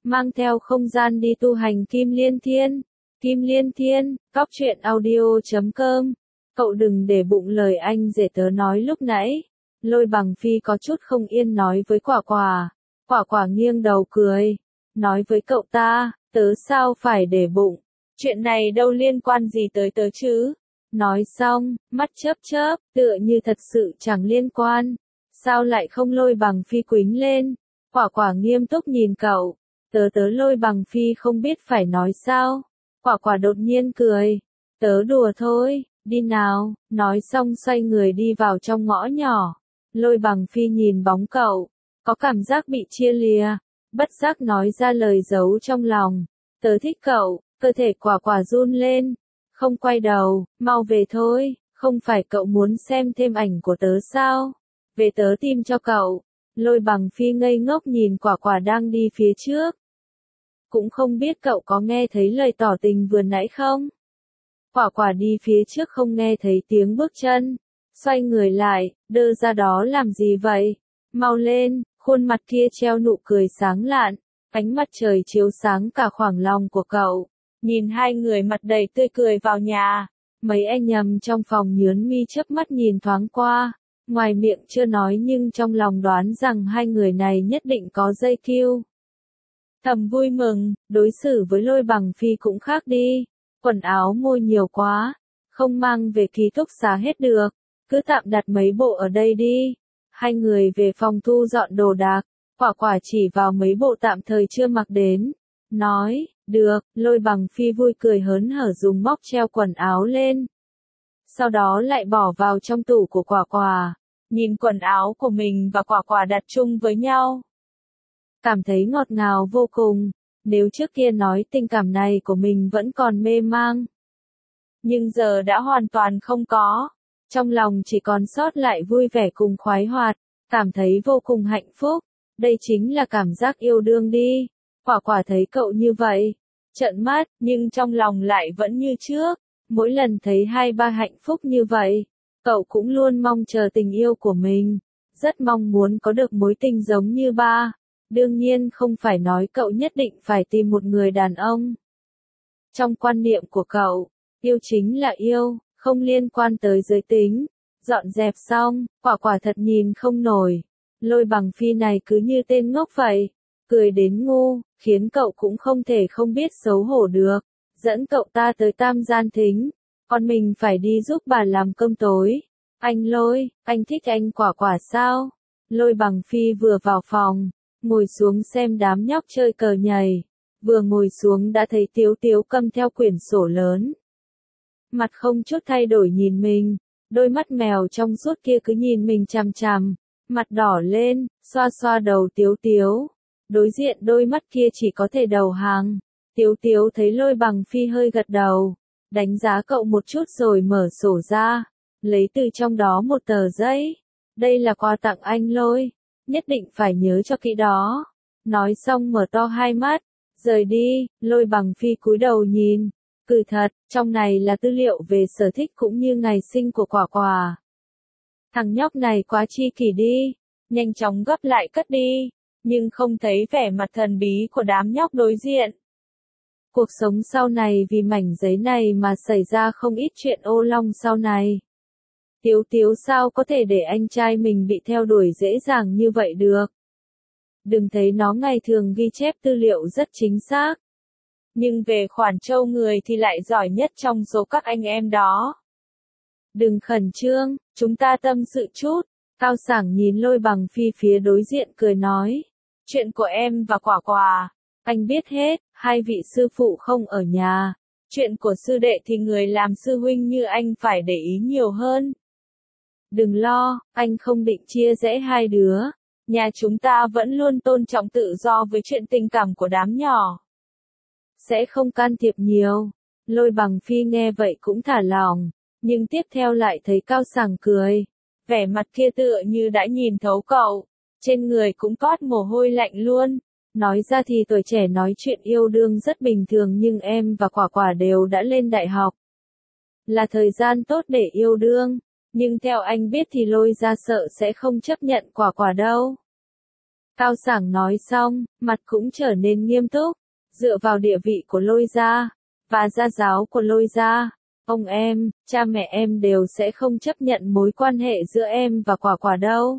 mang theo không gian đi tu hành Kim Liên Thiên. Kim Liên Thiên, cóc truyện audio.com. Cậu đừng để bụng lời anh rể tớ nói lúc nãy. Lôi Bằng Phi có chút không yên nói với Quả Quả. Quả Quả nghiêng đầu cười. Nói với cậu ta, tớ sao phải để bụng. Chuyện này đâu liên quan gì tới tớ chứ. Nói xong, mắt chớp chớp, tựa như thật sự chẳng liên quan. Sao lại không Lôi Bằng Phi quính lên. Quả Quả nghiêm túc nhìn cậu. Tớ Lôi Bằng Phi không biết phải nói sao. Quả Quả đột nhiên cười. Tớ đùa thôi, đi nào, nói xong xoay người đi vào trong ngõ nhỏ. Lôi Bằng Phi nhìn bóng cậu, có cảm giác bị chia lìa, bất giác nói ra lời giấu trong lòng. Tớ thích cậu, cơ thể Quả Quả run lên, không quay đầu, mau về thôi, không phải cậu muốn xem thêm ảnh của tớ sao? Về tớ tìm cho cậu. Lôi Bằng Phi ngây ngốc nhìn Quả Quả đang đi phía trước. Cũng không biết cậu có nghe thấy lời tỏ tình vừa nãy không? Quả Quả đi phía trước không nghe thấy tiếng bước chân. Xoay người lại, đơ ra đó làm gì vậy? Mau lên, khuôn mặt kia treo nụ cười sáng lạn. Ánh mặt trời chiếu sáng cả khoảng lòng của cậu. Nhìn hai người mặt đầy tươi cười vào nhà. Mấy anh nhầm trong phòng nhớn mi chớp mắt nhìn thoáng qua. Ngoài miệng chưa nói nhưng trong lòng đoán rằng hai người này nhất định có dây kiu. Thầm vui mừng, đối xử với Lôi Bằng Phi cũng khác đi. Quần áo môi nhiều quá, không mang về ký túc xá hết được, cứ tạm đặt mấy bộ ở đây đi. Hai người về phòng thu dọn đồ đạc, Quả Quả chỉ vào mấy bộ tạm thời chưa mặc đến. Nói, được, Lôi Bằng Phi vui cười hớn hở dùng móc treo quần áo lên. Sau đó lại bỏ vào trong tủ của Quả Quả. Nhìn quần áo của mình và Quả Quả đặt chung với nhau. Cảm thấy ngọt ngào vô cùng, nếu trước kia nói tình cảm này của mình vẫn còn mê mang. Nhưng giờ đã hoàn toàn không có, trong lòng chỉ còn sót lại vui vẻ cùng khoái hoạt, cảm thấy vô cùng hạnh phúc, đây chính là cảm giác yêu đương đi. Quả Quả thấy cậu như vậy, trợn mắt, nhưng trong lòng lại vẫn như trước, mỗi lần thấy hai ba hạnh phúc như vậy, cậu cũng luôn mong chờ tình yêu của mình, rất mong muốn có được mối tình giống như ba. Đương nhiên không phải nói cậu nhất định phải tìm một người đàn ông. Trong quan niệm của cậu, yêu chính là yêu, không liên quan tới giới tính. Dọn dẹp xong, Quả Quả thật nhìn không nổi. Lôi Bằng Phi này cứ như tên ngốc vậy, cười đến ngu, khiến cậu cũng không thể không biết xấu hổ được. Dẫn cậu ta tới Tam Gian Thính, còn mình phải đi giúp bà làm cơm tối. Anh Lôi, anh thích anh Quả Quả sao? Lôi Bằng Phi vừa vào phòng, ngồi xuống xem đám nhóc chơi cờ nhảy. Vừa ngồi xuống đã thấy Tiếu Tiếu cầm theo quyển sổ lớn. Mặt không chút thay đổi nhìn mình, đôi mắt mèo trong suốt kia cứ nhìn mình chằm chằm, mặt đỏ lên, xoa xoa đầu Tiếu Tiếu. Đối diện đôi mắt kia chỉ có thể đầu hàng. Tiếu Tiếu thấy Lôi Bằng Phi hơi gật đầu, đánh giá cậu một chút rồi mở sổ ra, lấy từ trong đó một tờ giấy. Đây là quà tặng anh Lôi, nhất định phải nhớ cho kỹ đó. Nói xong mở to hai mắt, rời đi. Lôi Bằng Phi cúi đầu nhìn, cười thật, trong này là tư liệu về sở thích cũng như ngày sinh của Quả Quả. Thằng nhóc này quá chi kỷ đi, nhanh chóng gấp lại cất đi, nhưng không thấy vẻ mặt thần bí của đám nhóc đối diện. Cuộc sống sau này vì mảnh giấy này mà xảy ra không ít chuyện ô long sau này. Tiếu Tiếu sao có thể để anh trai mình bị theo đuổi dễ dàng như vậy được. Đừng thấy nó ngày thường ghi chép tư liệu rất chính xác. Nhưng về khoản trâu người thì lại giỏi nhất trong số các anh em đó. Đừng khẩn trương, chúng ta tâm sự chút. Cao Sảng nhìn Lôi Bằng Phi phía đối diện cười nói. Chuyện của em và Quả Quả, anh biết hết, hai vị sư phụ không ở nhà. Chuyện của sư đệ thì người làm sư huynh như anh phải để ý nhiều hơn. Đừng lo, anh không định chia rẽ hai đứa. Nhà chúng ta vẫn luôn tôn trọng tự do với chuyện tình cảm của đám nhỏ. Sẽ không can thiệp nhiều. Lôi Bằng Phi nghe vậy cũng thả lỏng, nhưng tiếp theo lại thấy Cao Sảng cười. Vẻ mặt kia tựa như đã nhìn thấu cậu, trên người cũng toát mồ hôi lạnh luôn. Nói ra thì tuổi trẻ nói chuyện yêu đương rất bình thường nhưng em và Quả Quả đều đã lên đại học. Là thời gian tốt để yêu đương, nhưng theo anh biết thì Lôi gia sợ sẽ không chấp nhận Quả Quả đâu. Cao Sảng nói xong, mặt cũng trở nên nghiêm túc. Dựa vào địa vị của Lôi gia, và gia giáo của Lôi gia, ông em, cha mẹ em đều sẽ không chấp nhận mối quan hệ giữa em và Quả Quả đâu.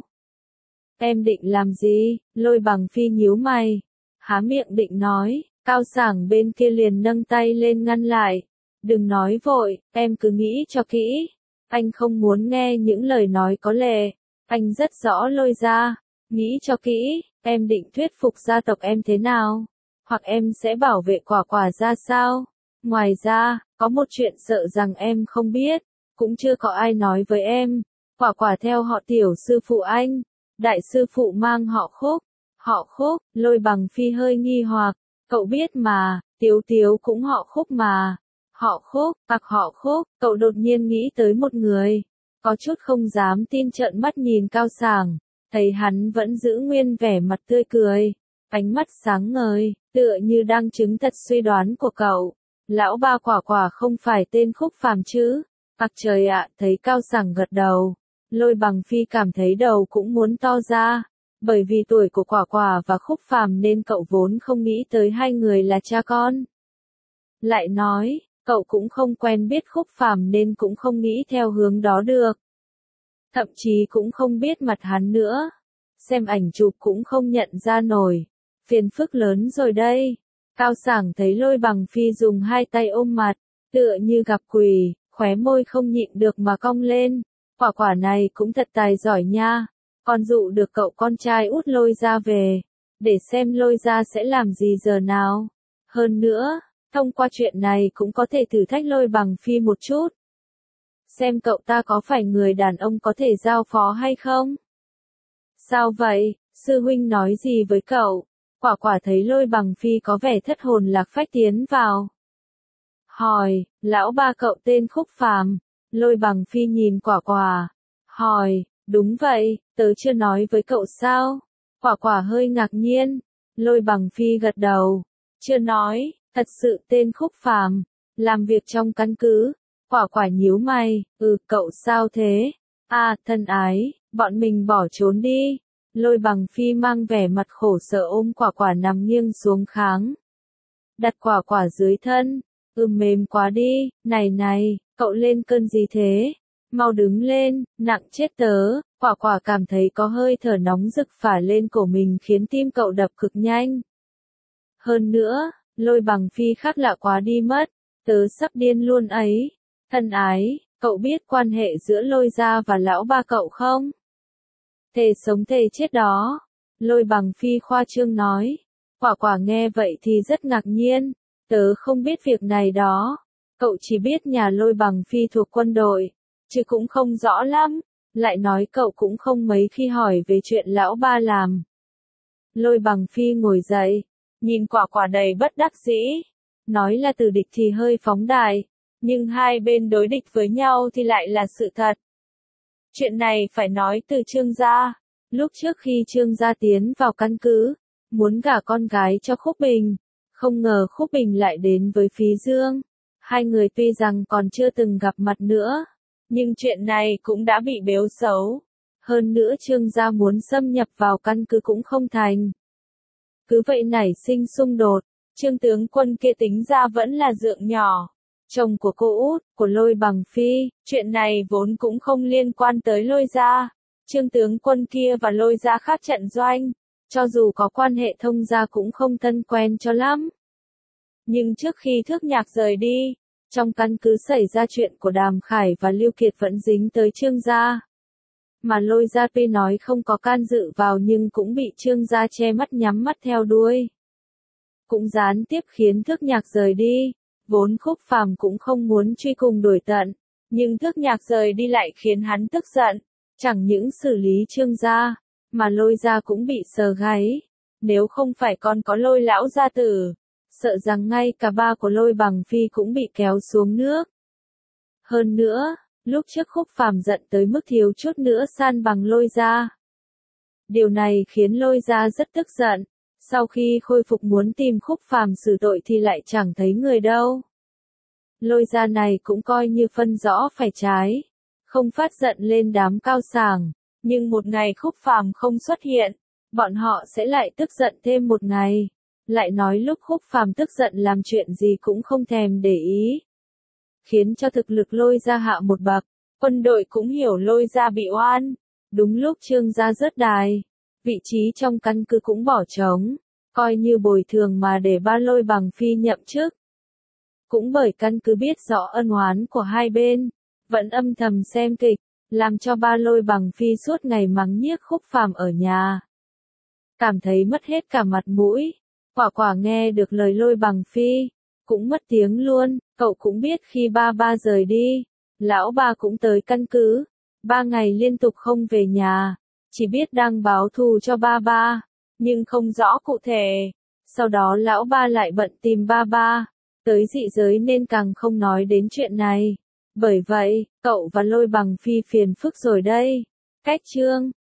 Em định làm gì? Lôi Bằng Phi nhíu mày, há miệng định nói, Cao Sảng bên kia liền nâng tay lên ngăn lại. Đừng nói vội, em cứ nghĩ cho kỹ. Anh không muốn nghe những lời nói có lệ. Anh rất rõ Lôi gia. Nghĩ cho kỹ, em định thuyết phục gia tộc em thế nào? Hoặc em sẽ bảo vệ Quả Quả ra sao? Ngoài ra, có một chuyện sợ rằng em không biết, cũng chưa có ai nói với em. Quả Quả theo họ Tiểu sư phụ anh. Đại sư phụ mang họ Khúc. Họ Khúc, Lôi Bằng Phi hơi nghi hoặc. Cậu biết mà, Tiếu Tiếu cũng họ Khúc mà. Họ Khúc, họ Khúc, cậu đột nhiên nghĩ tới một người. Có chút không dám tin trợn mắt nhìn Cao Sảng. Thấy hắn vẫn giữ nguyên vẻ mặt tươi cười, ánh mắt sáng ngời, tựa như đang chứng thật suy đoán của cậu. Lão ba Quả Quả không phải tên Khúc Phàm chứ? Trời ạ, thấy Cao Sảng gật đầu. Lôi Bằng Phi cảm thấy đầu cũng muốn to ra. Bởi vì tuổi của Quả Quả và Khúc Phàm nên cậu vốn không nghĩ tới hai người là cha con. Lại nói, cậu cũng không quen biết Khúc Phàm nên cũng không nghĩ theo hướng đó được. Thậm chí cũng không biết mặt hắn nữa. Xem ảnh chụp cũng không nhận ra nổi. Phiền phức lớn rồi đây. Cao Sảng thấy Lôi Bằng Phi dùng hai tay ôm mặt, tựa như gặp quỷ, khóe môi không nhịn được mà cong lên. Quả Quả này cũng thật tài giỏi nha. Còn dụ được cậu con trai út Lôi gia về. Để xem Lôi gia sẽ làm gì giờ nào. Hơn nữa, thông qua chuyện này cũng có thể thử thách Lôi Bằng Phi một chút. Xem cậu ta có phải người đàn ông có thể giao phó hay không? Sao vậy, sư huynh nói gì với cậu? Quả Quả thấy Lôi Bằng Phi có vẻ thất hồn lạc phách tiến vào. Hỏi, lão ba cậu tên Khúc Phàm. Lôi Bằng Phi nhìn Quả Quả. Hỏi, đúng vậy, tớ chưa nói với cậu sao? Quả Quả hơi ngạc nhiên. Lôi Bằng Phi gật đầu. Chưa nói, thật sự tên Khúc Phàm, làm việc trong căn cứ. Quả Quả nhíu mày, cậu sao thế? Thân ái, bọn mình bỏ trốn đi. Lôi Bằng Phi mang vẻ mặt khổ sở ôm Quả Quả nằm nghiêng xuống kháng. Đặt Quả Quả dưới thân. Mềm quá đi, này, cậu lên cơn gì thế? Mau đứng lên, nặng chết tớ. Quả Quả cảm thấy có hơi thở nóng rực phả lên cổ mình khiến tim cậu đập cực nhanh. Hơn nữa, Lôi Bằng Phi khác lạ quá đi mất. Tớ sắp điên luôn ấy. Thân ái, cậu biết quan hệ giữa Lôi gia và lão ba cậu không? Thề sống thề chết đó. Lôi Bằng Phi khoa trương nói. Quả Quả nghe vậy thì rất ngạc nhiên. Tớ không biết việc này đó. Cậu chỉ biết nhà Lôi Bằng Phi thuộc quân đội, chứ cũng không rõ lắm. Lại nói cậu cũng không mấy khi hỏi về chuyện lão ba làm. Lôi Bằng Phi ngồi dậy, nhìn Quả Quả đầy bất đắc dĩ. Nói là từ địch thì hơi phóng đại, nhưng hai bên đối địch với nhau thì lại là sự thật. Chuyện này phải nói từ Trương gia. Lúc trước khi Trương gia tiến vào căn cứ, muốn gả con gái cho Khúc Bình, không ngờ Khúc Bình lại đến với Phí Dương. Hai người tuy rằng còn chưa từng gặp mặt nữa, nhưng chuyện này cũng đã bị bếu xấu. Hơn nữa Trương gia muốn xâm nhập vào căn cứ cũng không thành. Cứ vậy nảy sinh xung đột. Trương tướng quân kia tính ra vẫn là dượng nhỏ, chồng của cô út, của Lôi Bằng Phi. Chuyện này vốn cũng không liên quan tới Lôi gia. Trương tướng quân kia và Lôi gia khác trận doanh, cho dù có quan hệ thông gia cũng không thân quen cho lắm. Nhưng trước khi Thước Nhạc rời đi, trong căn cứ xảy ra chuyện của Đàm Khải và Lưu Kiệt vẫn dính tới Trương gia. Mà Lôi gia tuy nói không có can dự vào nhưng cũng bị Trương gia che mắt nhắm mắt theo đuôi. Cũng gián tiếp khiến Thước Nhạc rời đi. Vốn Khúc Phàm cũng không muốn truy cùng đuổi tận, nhưng Thước Nhạc rời đi lại khiến hắn tức giận. Chẳng những xử lý Trương gia, mà Lôi gia cũng bị sờ gáy. Nếu không phải còn có Lôi lão gia tử, sợ rằng ngay cả ba của Lôi Bằng Phi cũng bị kéo xuống nước. Hơn nữa, lúc trước Khúc Phàm giận tới mức thiếu chút nữa san bằng Lôi gia. Điều này khiến Lôi gia rất tức giận. Sau khi khôi phục muốn tìm Khúc Phàm xử tội thì lại chẳng thấy người đâu. Lôi gia này cũng coi như phân rõ phải trái, không phát giận lên đám Cao Sảng, nhưng một ngày Khúc Phàm không xuất hiện, bọn họ sẽ lại tức giận thêm một ngày. Lại nói lúc Khúc Phàm tức giận làm chuyện gì cũng không thèm để ý. Khiến cho thực lực Lôi gia hạ một bậc, quân đội cũng hiểu Lôi gia bị oan. Đúng lúc Trương gia rớt đài, vị trí trong căn cứ cũng bỏ trống, coi như bồi thường mà để ba Lôi Bằng Phi nhậm chức. Cũng bởi căn cứ biết rõ ân oán của hai bên, vẫn âm thầm xem kịch, làm cho ba Lôi Bằng Phi suốt ngày mắng nhiếc Khúc Phàm ở nhà. Cảm thấy mất hết cả mặt mũi, quả quả nghe được lời Lôi Bằng Phi, cũng mất tiếng luôn. Cậu cũng biết khi ba ba rời đi, lão ba cũng tới căn cứ, 3 ngày liên tục không về nhà, chỉ biết đang báo thù cho ba ba, nhưng không rõ cụ thể. Sau đó lão ba lại bận tìm ba ba, tới dị giới nên càng không nói đến chuyện này. Bởi vậy, cậu và Lôi Bằng Phi phiền phức rồi đây. Cách chương